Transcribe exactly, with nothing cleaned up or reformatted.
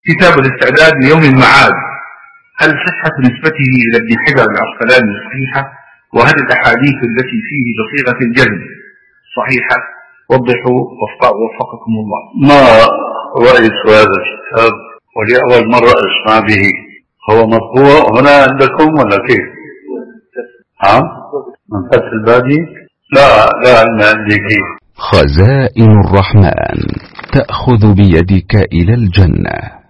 كتاب الاستعداد ليوم المعاد، هل صحة نسبته إلى ابن حجر العسقلاني صحيحة؟ وهل الأحاديث التي فيه بصيغة الجزم صحيحة؟ وضحوا وفقكم الله. ما رأيت هذا الكتاب ولأول مرة أسمع به. هو مطبوع هنا عندكم ولا كيف؟ ها؟ من فتح البادي؟ لا لا عندي كيف. خزائن الرحمن تأخذ بيدك إلى الجنة.